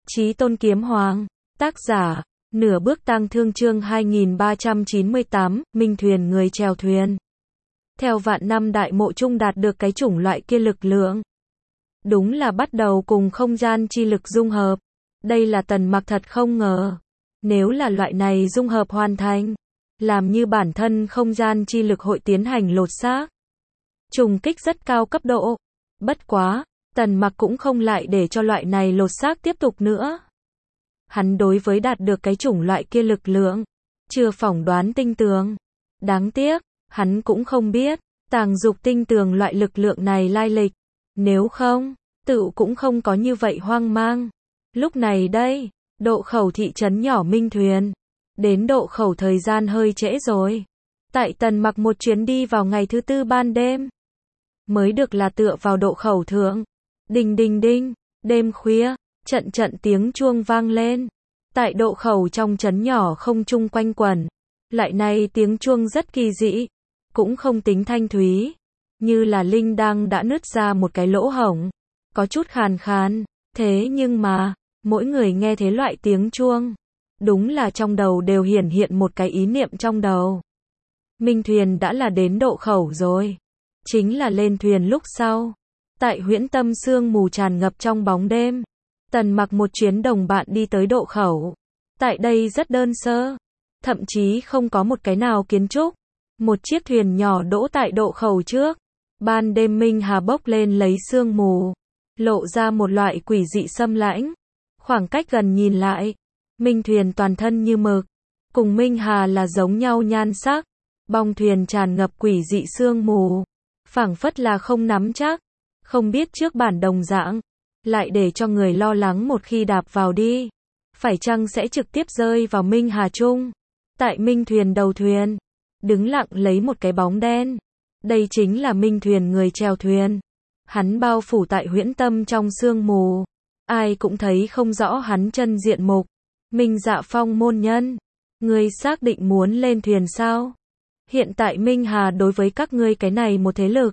Chí tôn kiếm hoàng. Tác giả, Nửa bước tang thương chương 2398, Minh thuyền người chèo thuyền. Theo vạn năm đại mộ chung đạt được cái chủng loại kia lực lượng. Đúng là bắt đầu cùng không gian chi lực dung hợp. Đây là Tần Mặc thật không ngờ. Nếu là loại này dung hợp hoàn thành, làm như bản thân không gian chi lực hội tiến hành lột xác. Trùng kích rất cao cấp độ. Bất quá, Tần Mặc cũng không lại để cho loại này lột xác tiếp tục nữa. Hắn đối với đạt được cái chủng loại kia lực lượng, chưa phỏng đoán tinh tường. Đáng tiếc, hắn cũng không biết, Tàng Dục tinh tường loại lực lượng này lai lịch. Nếu không, tự cũng không có như vậy hoang mang. Lúc này đây, độ khẩu thị trấn nhỏ Minh thuyền. Đến độ khẩu thời gian hơi trễ rồi. Tại Tần Mặc một chuyến đi vào ngày thứ tư ban đêm. Mới được là tựa vào độ khẩu thượng. Đinh đinh đinh, đêm khuya, trận trận tiếng chuông vang lên. Tại độ khẩu trong trấn nhỏ không trung quanh quẩn. Lại này tiếng chuông rất kỳ dị. Cũng không tính thanh thúy. Như là linh đăng đã nứt ra một cái lỗ hổng. Có chút khàn khàn. Thế nhưng mà, mỗi người nghe thế loại tiếng chuông. Đúng là trong đầu đều hiển hiện một cái ý niệm trong đầu. Minh thuyền đã là đến độ khẩu rồi. Chính là lên thuyền lúc sau. Tại huyễn tâm sương mù tràn ngập trong bóng đêm. Tần Mặc một chuyến đồng bạn đi tới độ khẩu. Tại đây rất đơn sơ. Thậm chí không có một cái nào kiến trúc. Một chiếc thuyền nhỏ đỗ tại độ khẩu trước. Ban đêm minh hà bốc lên lấy sương mù. Lộ ra một loại quỷ dị xâm lãnh. Khoảng cách gần nhìn lại. Minh thuyền toàn thân như mực. Cùng minh hà là giống nhau nhan sắc. Bong thuyền tràn ngập quỷ dị sương mù. Phảng phất là không nắm chắc. Không biết trước bản đồng dạng. Lại để cho người lo lắng một khi đạp vào đi. Phải chăng sẽ trực tiếp rơi vào minh hà chung. Tại minh thuyền đầu thuyền. Đứng lặng lấy một cái bóng đen. Đây chính là minh thuyền người chèo thuyền. Hắn bao phủ tại huyễn tâm trong sương mù. Ai cũng thấy không rõ hắn chân diện mục. Minh Dạ Phong môn nhân. Ngươi xác định muốn lên thuyền sao? Hiện tại Minh Hà đối với các ngươi cái này một thế lực.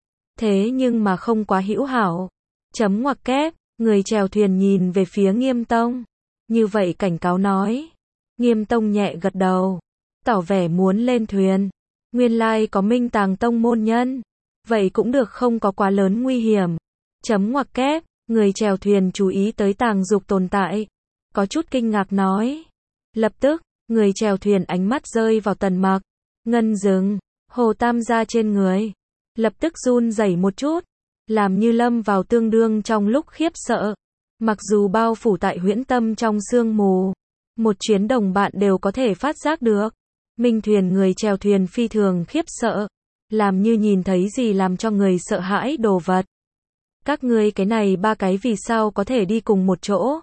Thế nhưng mà không quá hữu hảo. Chấm ngoặc kép, người chèo thuyền nhìn về phía Nghiêm Tông. Như vậy cảnh cáo nói. Nghiêm Tông nhẹ gật đầu. Tỏ vẻ muốn lên thuyền. Nguyên lai có Minh Tàng Tông môn nhân. Vậy cũng được không có quá lớn nguy hiểm. Chấm ngoặc kép, người chèo thuyền chú ý tới Tàng Dục tồn tại. Có chút kinh ngạc nói. Lập tức, người chèo thuyền ánh mắt rơi vào Tần Mặc. Ngân dừng, Hồ Tam gia trên người. Lập tức run rẩy một chút. Làm như lâm vào tương đương trong lúc khiếp sợ. Mặc dù bao phủ tại huyễn tâm trong sương mù. Một chuyến đồng bạn đều có thể phát giác được. Minh thuyền người chèo thuyền phi thường khiếp sợ. Làm như nhìn thấy gì làm cho người sợ hãi đồ vật. Các ngươi cái này ba cái vì sao có thể đi cùng một chỗ?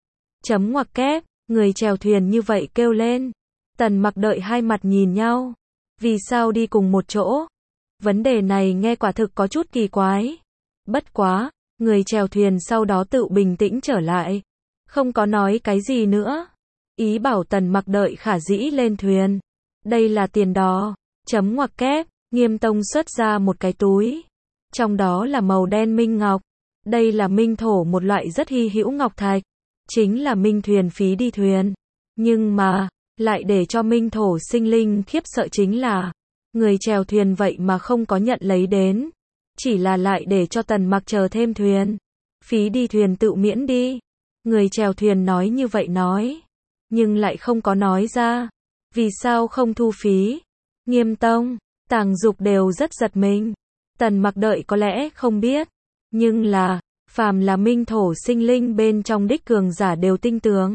Chấm ngoặc kép, người chèo thuyền như vậy kêu lên. Tần Mặc đợi hai mặt nhìn nhau. Vì sao đi cùng một chỗ? Vấn đề này nghe quả thực có chút kỳ quái. Bất quá, người chèo thuyền sau đó tự bình tĩnh trở lại. Không có nói cái gì nữa. Ý bảo Tần Mặc đợi khả dĩ lên thuyền. Đây là tiền đò. Chấm ngoặc kép, Nghiêm Tông xuất ra một cái túi. Trong đó là màu đen minh ngọc. Đây là minh thổ một loại rất hy hữu ngọc thạch. Chính là minh thuyền phí đi thuyền. Nhưng mà, lại để cho minh thổ sinh linh khiếp sợ chính là, người chèo thuyền vậy mà không có nhận lấy đến. Chỉ là lại để cho Tần Mặc chờ thêm thuyền. Phí đi thuyền tự miễn đi. Người chèo thuyền nói như vậy nói. Nhưng lại không có nói ra. Vì sao không thu phí? Nghiêm Tông, Tàng Dục đều rất giật mình. Tần Mặc đợi có lẽ không biết. Nhưng là, phàm là minh thổ sinh linh bên trong đích cường giả đều tinh tường.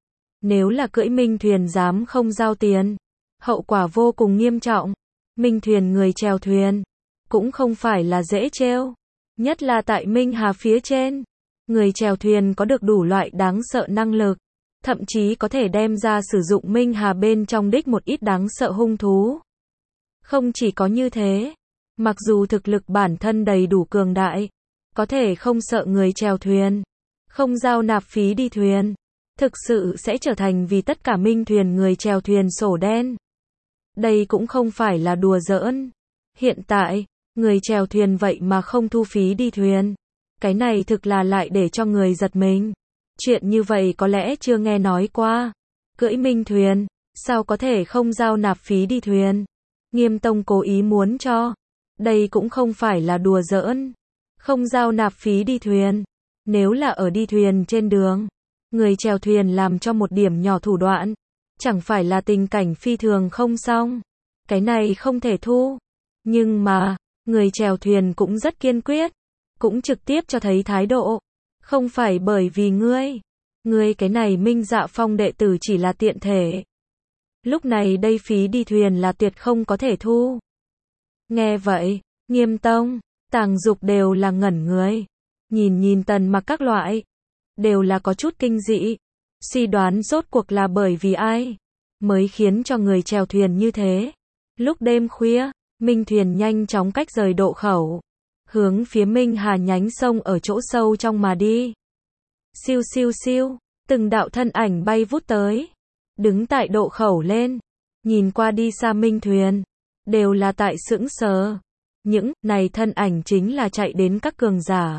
Nếu là cưỡi minh thuyền dám không giao tiền, hậu quả vô cùng nghiêm trọng. Minh thuyền người chèo thuyền, cũng không phải là dễ trêu. Nhất là tại Minh Hà phía trên. Người chèo thuyền có được đủ loại đáng sợ năng lực. Thậm chí có thể đem ra sử dụng Minh Hà bên trong đích một ít đáng sợ hung thú. Không chỉ có như thế. Mặc dù thực lực bản thân đầy đủ cường đại. Có thể không sợ người chèo thuyền. Không giao nạp phí đi thuyền. Thực sự sẽ trở thành vì tất cả minh thuyền người chèo thuyền sổ đen. Đây cũng không phải là đùa giỡn. Hiện tại, người chèo thuyền vậy mà không thu phí đi thuyền. Cái này thực là lại để cho người giật mình. Chuyện như vậy có lẽ chưa nghe nói qua. Cưỡi minh thuyền, sao có thể không giao nạp phí đi thuyền? Nghiêm Tông cố ý muốn cho. Đây cũng không phải là đùa giỡn. Không giao nạp phí đi thuyền. Nếu là ở đi thuyền trên đường, người chèo thuyền làm cho một điểm nhỏ thủ đoạn, chẳng phải là tình cảnh phi thường không xong. Cái này không thể thu. Nhưng mà, người chèo thuyền cũng rất kiên quyết, cũng trực tiếp cho thấy thái độ. Không phải bởi vì ngươi cái này Minh Dạ Phong đệ tử chỉ là tiện thể. Lúc này đây phí đi thuyền là tuyệt không có thể thu. Nghe vậy, Nghiêm Tông, Tàng Dục đều là ngẩn người. Nhìn Tần Mặc các loại, đều là có chút kinh dị. Suy đoán rốt cuộc là bởi vì ai mới khiến cho người chèo thuyền như thế. Lúc đêm khuya, minh thuyền nhanh chóng cách rời độ khẩu, hướng phía Minh Hà nhánh sông ở chỗ sâu trong mà đi. Siêu siêu siêu, từng đạo thân ảnh bay vút tới, đứng tại độ khẩu lên, nhìn qua đi xa minh thuyền, đều là tại sững sờ. Những này thân ảnh chính là chạy đến các cường giả.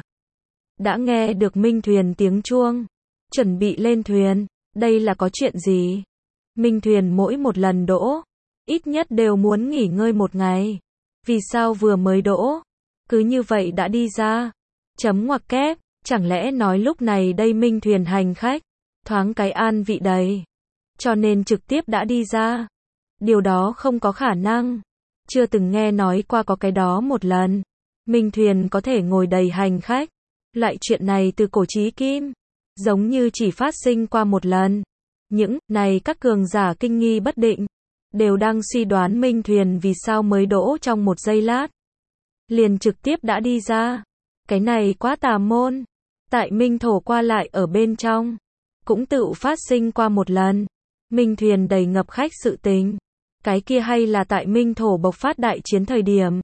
Đã nghe được minh thuyền tiếng chuông, chuẩn bị lên thuyền, đây là có chuyện gì? Minh thuyền mỗi một lần đỗ, ít nhất đều muốn nghỉ ngơi một ngày. Vì sao vừa mới đỗ, cứ như vậy đã đi ra? Chấm ngoặc kép, chẳng lẽ nói lúc này đây minh thuyền hành khách, thoáng cái an vị đầy, cho nên trực tiếp đã đi ra? Điều đó không có khả năng. Chưa từng nghe nói qua có cái đó một lần. Minh thuyền có thể ngồi đầy hành khách. Loại chuyện này từ cổ chí kim, giống như chỉ phát sinh qua một lần. Những này các cường giả kinh nghi bất định, đều đang suy đoán minh thuyền vì sao mới đỗ trong một giây lát, liền trực tiếp đã đi ra. Cái này quá tà môn. Tại minh thổ qua lại ở bên trong, cũng tự phát sinh qua một lần. Minh thuyền đầy ngập khách sự tình. Cái kia hay là tại minh thổ bộc phát đại chiến thời điểm.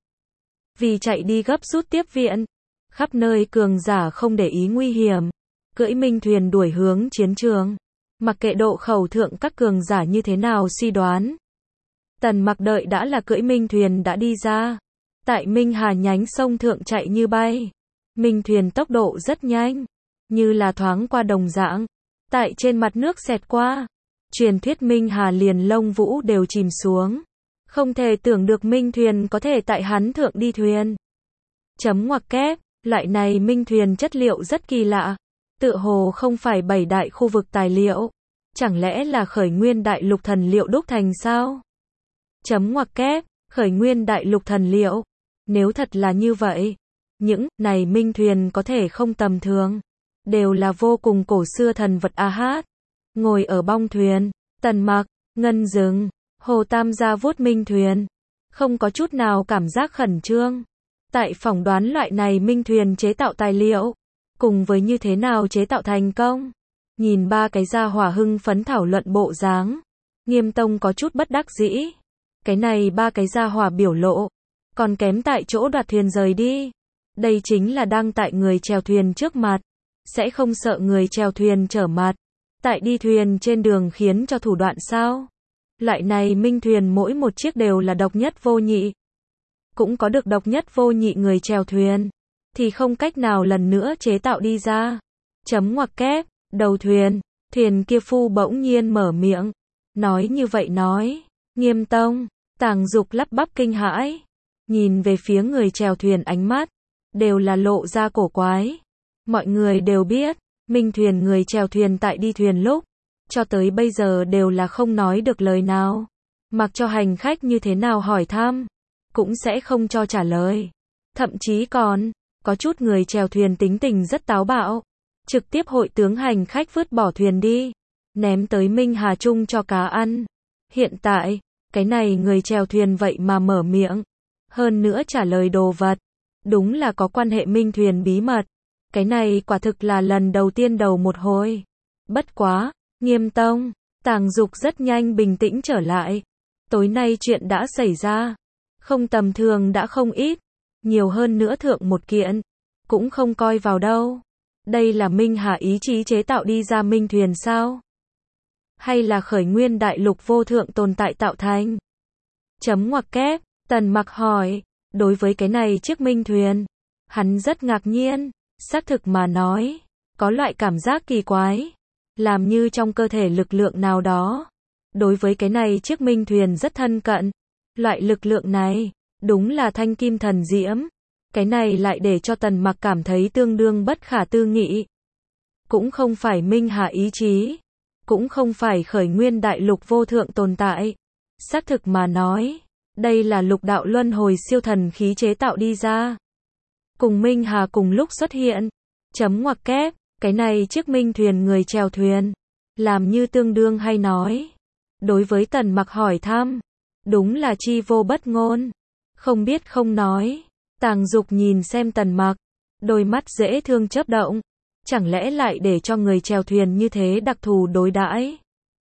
Vì chạy đi gấp rút tiếp viện, khắp nơi cường giả không để ý nguy hiểm, cưỡi minh thuyền đuổi hướng chiến trường. Mặc kệ độ khẩu thượng các cường giả như thế nào suy đoán, Tần Mặc đợi đã là cưỡi minh thuyền đã đi ra. Tại Minh Hà nhánh sông thượng chạy như bay. Minh thuyền tốc độ rất nhanh, như là thoáng qua đồng dạng, tại trên mặt nước xẹt qua. Truyền thuyết Minh Hà liền lông vũ đều chìm xuống. Không thể tưởng được minh thuyền có thể tại hắn thượng đi thuyền. Chấm ngoặc kép, loại này minh thuyền chất liệu rất kỳ lạ. Tựa hồ không phải bảy đại khu vực tài liệu. Chẳng lẽ là khởi nguyên đại lục thần liệu đúc thành sao? Chấm ngoặc kép, khởi nguyên đại lục thần liệu. Nếu thật là như vậy, những này minh thuyền có thể không tầm thường. Đều là vô cùng cổ xưa thần vật a hát. Ngồi ở bong thuyền, Tần Mặc, Ngân Dừng, Hồ Tam gia vuốt minh thuyền. Không có chút nào cảm giác khẩn trương. Tại phỏng đoán loại này minh thuyền chế tạo tài liệu, cùng với như thế nào chế tạo thành công. Nhìn ba cái gia hỏa hưng phấn thảo luận bộ dáng, Nghiêm Tông có chút bất đắc dĩ. Cái này ba cái gia hỏa biểu lộ, còn kém tại chỗ đoạt thuyền rời đi. Đây chính là đang tại người chèo thuyền trước mặt, sẽ không sợ người chèo thuyền trở mặt. Tại đi thuyền trên đường khiến cho thủ đoạn sao? Loại này minh thuyền mỗi một chiếc đều là độc nhất vô nhị. Cũng có được độc nhất vô nhị người chèo thuyền, thì không cách nào lần nữa chế tạo đi ra. Chấm ngoặc kép, đầu thuyền, thuyền kia phu bỗng nhiên mở miệng. Nói như vậy nói, Nghiêm Tông, Tàng Dục lắp bắp kinh hãi. Nhìn về phía người chèo thuyền ánh mắt, đều là lộ ra cổ quái. Mọi người đều biết, minh thuyền người chèo thuyền tại đi thuyền lúc, cho tới bây giờ đều là không nói được lời nào. Mặc cho hành khách như thế nào hỏi thăm, cũng sẽ không cho trả lời. Thậm chí còn, có chút người chèo thuyền tính tình rất táo bạo. Trực tiếp hội tướng hành khách vứt bỏ thuyền đi, ném tới Minh Hà Trung cho cá ăn. Hiện tại, cái này người chèo thuyền vậy mà mở miệng. Hơn nữa trả lời đồ vật. Đúng là có quan hệ minh thuyền bí mật. Cái này quả thực là lần đầu tiên đầu một hồi. Bất quá, Nghiêm Tông, Tàng Dục rất nhanh bình tĩnh trở lại. Tối nay chuyện đã xảy ra. Không tầm thường đã không ít. Nhiều hơn nữa thượng một kiện. Cũng không coi vào đâu. Đây là Minh Hà ý chí chế tạo đi ra minh thuyền sao? Hay là khởi nguyên đại lục vô thượng tồn tại tạo thành? Chấm ngoặc kép, Tần Mặc hỏi. Đối với cái này chiếc minh thuyền, hắn rất ngạc nhiên. Xác thực mà nói, có loại cảm giác kỳ quái, làm như trong cơ thể lực lượng nào đó. Đối với cái này chiếc minh thuyền rất thân cận. Loại lực lượng này, đúng là thanh kim thần diễm. Cái này lại để cho Tần Mặc cảm thấy tương đương bất khả tư nghị. Cũng không phải minh hà ý chí, cũng không phải khởi nguyên đại lục vô thượng tồn tại. Xác thực mà nói, đây là lục đạo luân hồi siêu thần khí chế tạo đi ra. Cùng minh hà cùng lúc xuất hiện. Chấm ngoặc kép, cái này chiếc minh thuyền người chèo thuyền. Làm như tương đương hay nói. Đối với Tần Mặc hỏi thăm, đúng là chi vô bất ngôn. Không biết không nói. Tàng Dục nhìn xem Tần Mặc, đôi mắt dễ thương chớp động. Chẳng lẽ lại để cho người chèo thuyền như thế đặc thù đối đãi?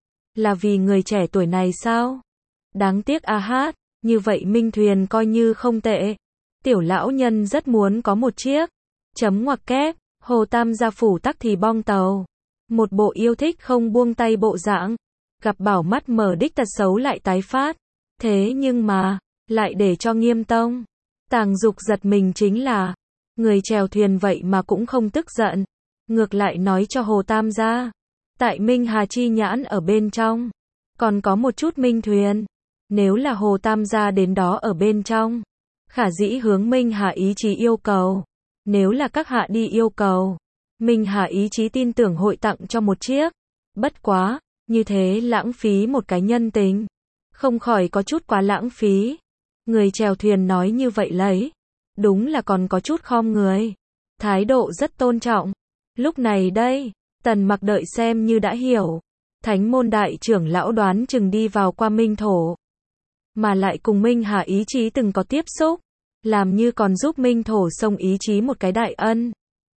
Là vì người trẻ tuổi này sao? Đáng tiếc a hát, như vậy minh thuyền coi như không tệ. Tiểu lão nhân rất muốn có một chiếc. Chấm ngoặc kép, Hồ Tam gia phủ tắc thì bong tàu. Một bộ yêu thích không buông tay bộ dạng. Gặp bảo mắt mở đích tật xấu lại tái phát. Thế nhưng mà, lại để cho Nghiêm Tông. Tàng Dục giật mình chính là, người chèo thuyền vậy mà cũng không tức giận. Ngược lại nói cho Hồ Tam gia, tại Minh Hà chi nhãn ở bên trong, còn có một chút minh thuyền. Nếu là Hồ Tam gia đến đó ở bên trong, khả dĩ hướng Minh Hà ý chí yêu cầu. Nếu là các hạ đi yêu cầu, Minh Hà ý chí tin tưởng hội tặng cho một chiếc. Bất quá, như thế lãng phí một cái nhân tình. Không khỏi có chút quá lãng phí. Người chèo thuyền nói như vậy lấy. Đúng là còn có chút khom người. Thái độ rất tôn trọng. Lúc này đây, Tần Mặc đợi xem như đã hiểu. Thánh môn đại trưởng lão đoán chừng đi vào qua minh thổ. Mà lại cùng Minh Hà ý chí từng có tiếp xúc. Làm như còn giúp minh thổ xông ý chí một cái đại ân.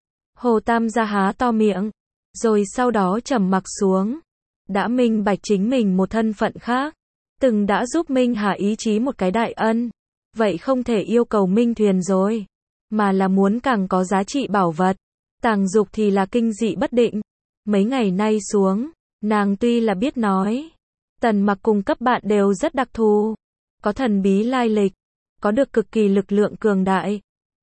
Hồ Tam gia há to miệng. Rồi sau đó trầm mặc xuống. Đã minh bạch chính mình một thân phận khác. Từng đã giúp Minh Hà ý chí một cái đại ân. Vậy không thể yêu cầu minh thuyền rồi. Mà là muốn càng có giá trị bảo vật. Tàng Dục thì là kinh dị bất định. Mấy ngày nay xuống, nàng tuy là biết nói. Tần Mặc cùng cấp bạn đều rất đặc thù. Có thần bí lai lịch. Có được cực kỳ lực lượng cường đại.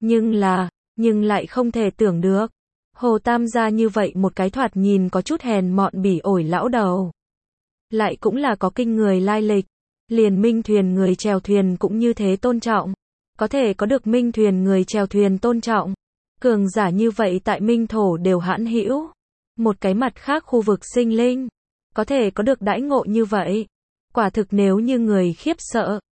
Nhưng lại không thể tưởng được. Hồ Tam gia như vậy một cái thoạt nhìn có chút hèn mọn bỉ ổi lão đầu. Lại cũng là có kinh người lai lịch. Liền minh thuyền người chèo thuyền cũng như thế tôn trọng. Có thể có được minh thuyền người chèo thuyền tôn trọng. Cường giả như vậy tại minh thổ đều hãn hữu. Một cái mặt khác khu vực sinh linh. Có thể có được đãi ngộ như vậy. Quả thực nếu như người khiếp sợ.